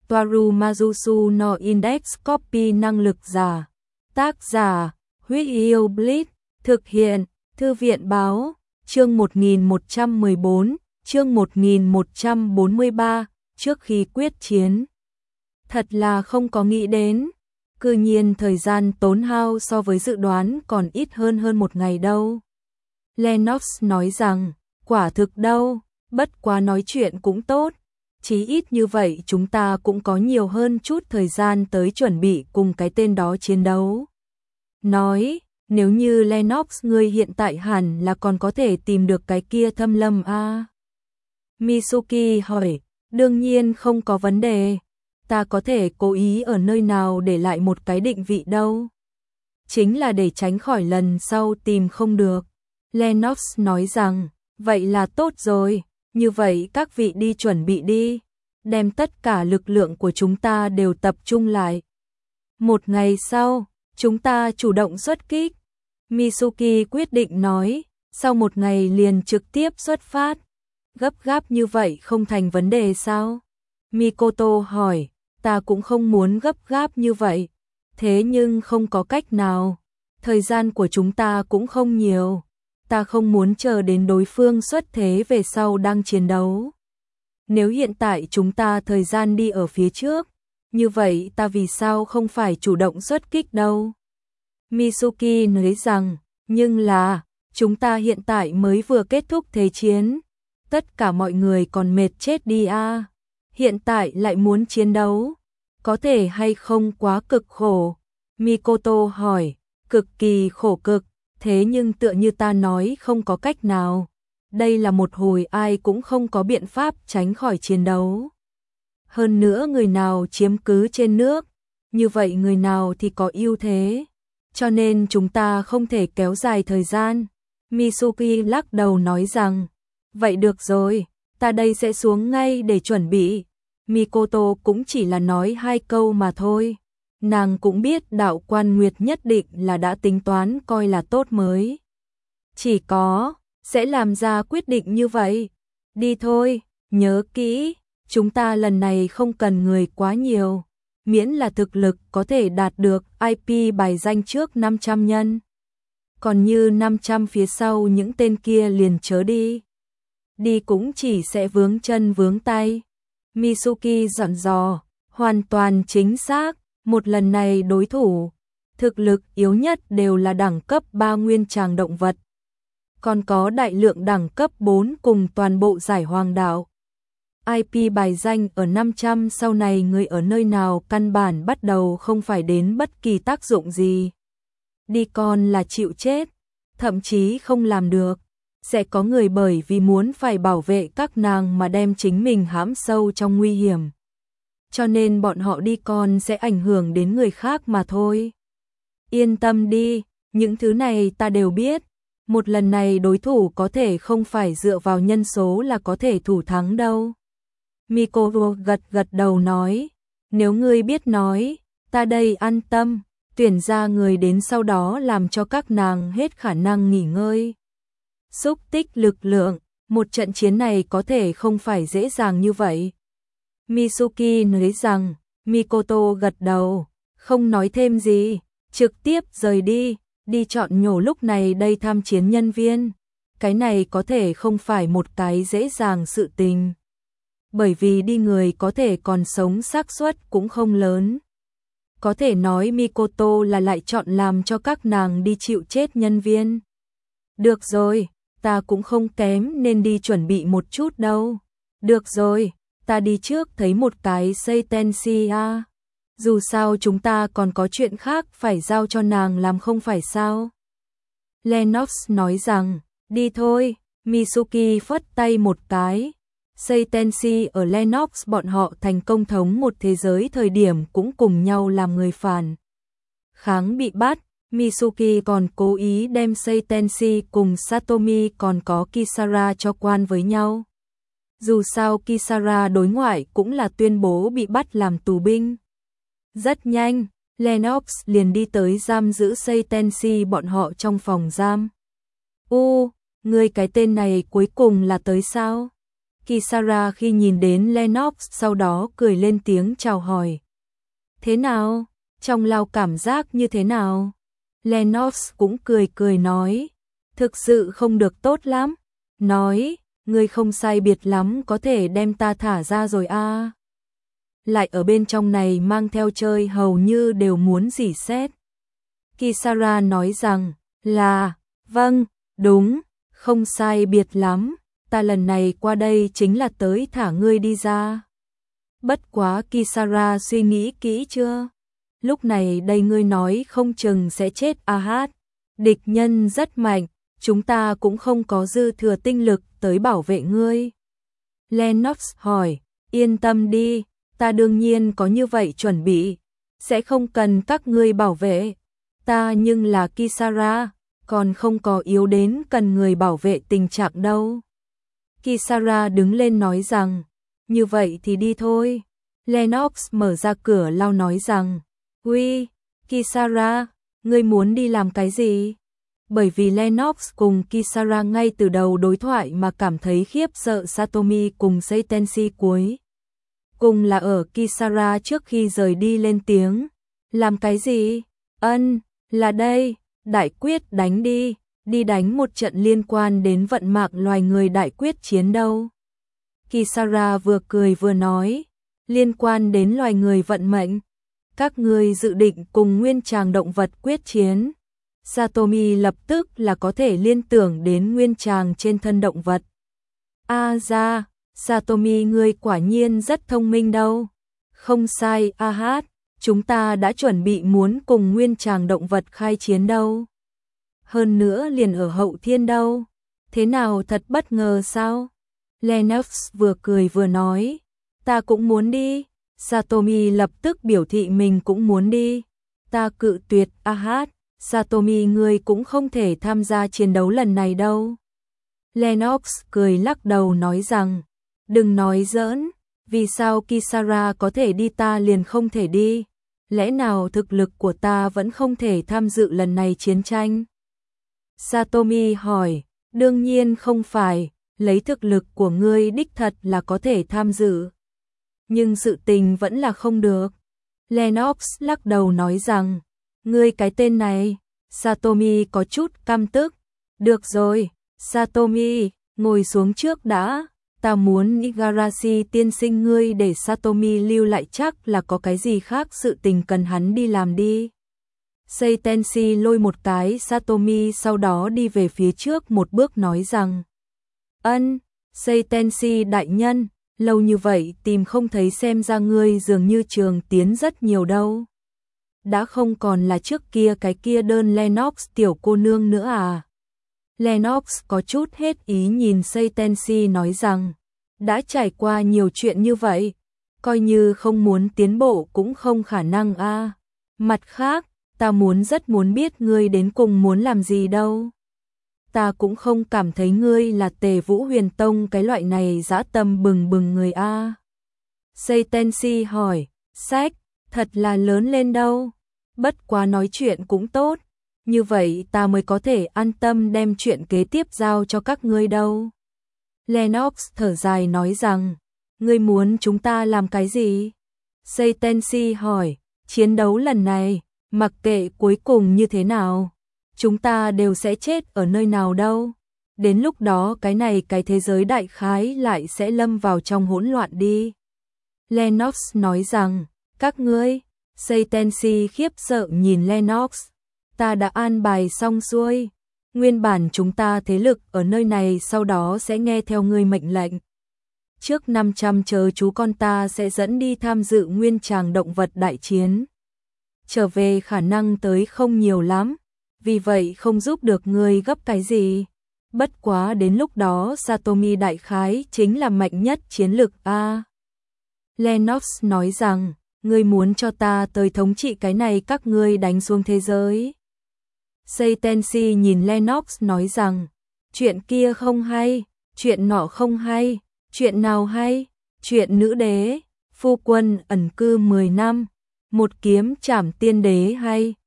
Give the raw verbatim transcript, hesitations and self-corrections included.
Toaru Majusu no Index Copy năng lực giả. Tác giả, Huyết Yêu Blitz, thực hiện, Thư viện báo, chương một nghìn một trăm mười bốn, chương một nghìn một trăm bốn mươi ba, trước khi quyết chiến. Thật là không có nghĩ đến, cư nhiên thời gian tốn hao so với dự đoán còn ít hơn hơn một ngày đâu. Lennox nói rằng, quả thực đâu, bất quá nói chuyện cũng tốt, chí ít như vậy chúng ta cũng có nhiều hơn chút thời gian tới chuẩn bị cùng cái tên đó chiến đấu. Nói, nếu như Lennox ngươi hiện tại hẳn là còn có thể tìm được cái kia Thâm Lâm a. À? Mitsuki hỏi, đương nhiên không có vấn đề, ta có thể cố ý ở nơi nào để lại một cái định vị đâu. Chính là để tránh khỏi lần sau tìm không được. Lennox nói rằng, vậy là tốt rồi, như vậy các vị đi chuẩn bị đi, đem tất cả lực lượng của chúng ta đều tập trung lại. Một ngày sau, chúng ta chủ động xuất kích. Mitsuki quyết định nói, sau một ngày liền trực tiếp xuất phát. Gấp gáp như vậy không thành vấn đề sao? Mikoto hỏi, ta cũng không muốn gấp gáp như vậy, thế nhưng không có cách nào, thời gian của chúng ta cũng không nhiều, ta không muốn chờ đến đối phương xuất thế về sau đang chiến đấu. Nếu hiện tại chúng ta thời gian đi ở phía trước, như vậy ta vì sao không phải chủ động xuất kích đâu? Mitsuki nói rằng, nhưng là, chúng ta hiện tại mới vừa kết thúc thế chiến, tất cả mọi người còn mệt chết đi a. À. Hiện tại lại muốn chiến đấu, có thể hay không quá cực khổ? Mikoto hỏi, cực kỳ khổ cực, thế nhưng tựa như ta nói không có cách nào. Đây là một hồi ai cũng không có biện pháp tránh khỏi chiến đấu. Hơn nữa người nào chiếm cứ trên nước, như vậy người nào thì có ưu thế. Cho nên chúng ta không thể kéo dài thời gian. Mitsuki lắc đầu nói rằng, vậy được rồi, ta đây sẽ xuống ngay để chuẩn bị. Mikoto cũng chỉ là nói hai câu mà thôi. Nàng cũng biết đạo quan nguyệt nhất định là đã tính toán coi là tốt mới. Chỉ có, sẽ làm ra quyết định như vậy. Đi thôi, nhớ kỹ, chúng ta lần này không cần người quá nhiều. Miễn là thực lực có thể đạt được i pê bài danh trước năm trăm nhân. Còn như năm trăm phía sau những tên kia liền chớ đi. Đi cũng chỉ sẽ vướng chân vướng tay. Mitsuki dặn dò, hoàn toàn chính xác, một lần này đối thủ, thực lực yếu nhất đều là đẳng cấp ba nguyên tràng động vật. Còn có đại lượng đẳng cấp bốn cùng toàn bộ giải hoàng đạo. i pê bài danh ở năm trăm sau này người ở nơi nào căn bản bắt đầu không phải đến bất kỳ tác dụng gì. Đi con là chịu chết, thậm chí không làm được. Sẽ có người bởi vì muốn phải bảo vệ các nàng mà đem chính mình hãm sâu trong nguy hiểm. Cho nên bọn họ đi con sẽ ảnh hưởng đến người khác mà thôi. Yên tâm đi, những thứ này ta đều biết. Một lần này đối thủ có thể không phải dựa vào nhân số là có thể thủ thắng đâu. Mikoto gật gật đầu nói, nếu ngươi biết nói, ta đây an tâm, tuyển ra người đến sau đó làm cho các nàng hết khả năng nghỉ ngơi. Xúc tích lực lượng, một trận chiến này có thể không phải dễ dàng như vậy. Mitsuki nói rằng, Mikoto gật đầu, không nói thêm gì, trực tiếp rời đi, đi chọn nhổ lúc này đây tham chiến nhân viên. Cái này có thể không phải một cái dễ dàng sự tình. Bởi vì đi người có thể còn sống xác suất cũng không lớn. Có thể nói Mikoto là lại chọn làm cho các nàng đi chịu chết nhân viên. Được rồi, ta cũng không kém nên đi chuẩn bị một chút đâu. Được rồi, ta đi trước thấy một cái Seitenshi a. Dù sao chúng ta còn có chuyện khác phải giao cho nàng làm không phải sao? Lennox nói rằng, đi thôi, Mitsuki phất tay một cái. Seitenshi ở Lennox bọn họ thành công thống một thế giới thời điểm cũng cùng nhau làm người phản kháng bị bắt. Mitsuki còn cố ý đem Seitenshi cùng Satomi còn có Kisara cho quan với nhau. Dù sao Kisara đối ngoại cũng là tuyên bố bị bắt làm tù binh. Rất nhanh, Lennox liền đi tới giam giữ Seitenshi bọn họ trong phòng giam. U, ngươi cái tên này cuối cùng là tới sao? Kisara khi nhìn đến Lennox sau đó cười lên tiếng chào hỏi. Thế nào? Trong lao cảm giác như thế nào? Lennox cũng cười cười nói. Thực sự không được tốt lắm. Nói, ngươi không sai biệt lắm có thể đem ta thả ra rồi a. À. Lại ở bên trong này mang theo chơi hầu như đều muốn rỉ sét. Kisara nói rằng, là, vâng, đúng, không sai biệt lắm, ta lần này qua đây chính là tới thả ngươi đi ra. Bất quá Kisara suy nghĩ kỹ chưa? Lúc này đây ngươi nói không chừng sẽ chết a hát. Địch nhân rất mạnh, chúng ta cũng không có dư thừa tinh lực tới bảo vệ ngươi. Lennox hỏi, yên tâm đi, ta đương nhiên có như vậy chuẩn bị, sẽ không cần các ngươi bảo vệ. Ta nhưng là Kisara, còn không có yếu đến cần người bảo vệ tình trạng đâu. Kisara đứng lên nói rằng, như vậy thì đi thôi. Lennox mở ra cửa lao nói rằng, uy, Kisara, ngươi muốn đi làm cái gì? Bởi vì Lennox cùng Kisara ngay từ đầu đối thoại mà cảm thấy khiếp sợ Satomi cùng Seitenshi cuối. Cùng là ở Kisara trước khi rời đi lên tiếng. Làm cái gì? Ân, là đây, đại quyết đánh đi, đi đánh một trận liên quan đến vận mạng loài người đại quyết chiến đâu. Kisara vừa cười vừa nói, liên quan đến loài người vận mệnh. Các ngươi dự định cùng nguyên tràng động vật quyết chiến. Satomi lập tức là có thể liên tưởng đến nguyên tràng trên thân động vật. A ra, Satomi ngươi quả nhiên rất thông minh đâu. Không sai, a hát, chúng ta đã chuẩn bị muốn cùng nguyên tràng động vật khai chiến đâu. Hơn nữa liền ở hậu thiên đâu. Thế nào thật bất ngờ sao? Lennox vừa cười vừa nói, ta cũng muốn đi. Satomi lập tức biểu thị mình cũng muốn đi. Ta cự tuyệt, a hát, Satomi ngươi cũng không thể tham gia chiến đấu lần này đâu. Lennox cười lắc đầu nói rằng, đừng nói giỡn, vì sao Kisara có thể đi ta liền không thể đi? Lẽ nào thực lực của ta vẫn không thể tham dự lần này chiến tranh? Satomi hỏi, đương nhiên không phải, lấy thực lực của ngươi đích thật là có thể tham dự. Nhưng sự tình vẫn là không được. Lennox lắc đầu nói rằng, ngươi cái tên này, Satomi có chút căm tức. Được rồi, Satomi, ngồi xuống trước đã, ta muốn Igarashi tiên sinh ngươi để Satomi lưu lại chắc là có cái gì khác sự tình cần hắn đi làm đi. Seitenshi lôi một cái Satomi sau đó đi về phía trước một bước nói rằng, ân, Seitenshi đại nhân, lâu như vậy tìm không thấy xem ra ngươi dường như trường tiến rất nhiều đâu. Đã không còn là trước kia cái kia đơn Lennox tiểu cô nương nữa à? Lennox có chút hết ý nhìn Seitenshi nói rằng, đã trải qua nhiều chuyện như vậy, coi như không muốn tiến bộ cũng không khả năng a. À. Mặt khác, ta muốn rất muốn biết ngươi đến cùng muốn làm gì đâu. Ta cũng không cảm thấy ngươi là Tề Vũ Huyền Tông cái loại này dã tâm bừng bừng người a. À. Seitenshi hỏi, sách, thật là lớn lên đâu. Bất quá nói chuyện cũng tốt, như vậy ta mới có thể an tâm đem chuyện kế tiếp giao cho các ngươi đâu. Lennox thở dài nói rằng, ngươi muốn chúng ta làm cái gì? Seitenshi hỏi, chiến đấu lần này, mặc kệ cuối cùng như thế nào, chúng ta đều sẽ chết ở nơi nào đâu. Đến lúc đó cái này cái thế giới đại khái lại sẽ lâm vào trong hỗn loạn đi. Lennox nói rằng, các ngươi, Seitenshi khiếp sợ nhìn Lennox, ta đã an bài xong xuôi, nguyên bản chúng ta thế lực ở nơi này sau đó sẽ nghe theo ngươi mệnh lệnh. Trước năm trăm chờ chú con ta sẽ dẫn đi tham dự nguyên tràng động vật đại chiến. Trở về khả năng tới không nhiều lắm, vì vậy không giúp được ngươi gấp cái gì. Bất quá đến lúc đó Satomi đại khái chính là mạnh nhất chiến lực a. Lennox nói rằng, ngươi muốn cho ta tới thống trị cái này các ngươi đánh xuống thế giới. Seitenshi nhìn Lennox nói rằng, chuyện kia không hay, chuyện nọ không hay, chuyện nào hay, chuyện nữ đế, phu quân ẩn cư mười năm, một kiếm trảm tiên đế hay.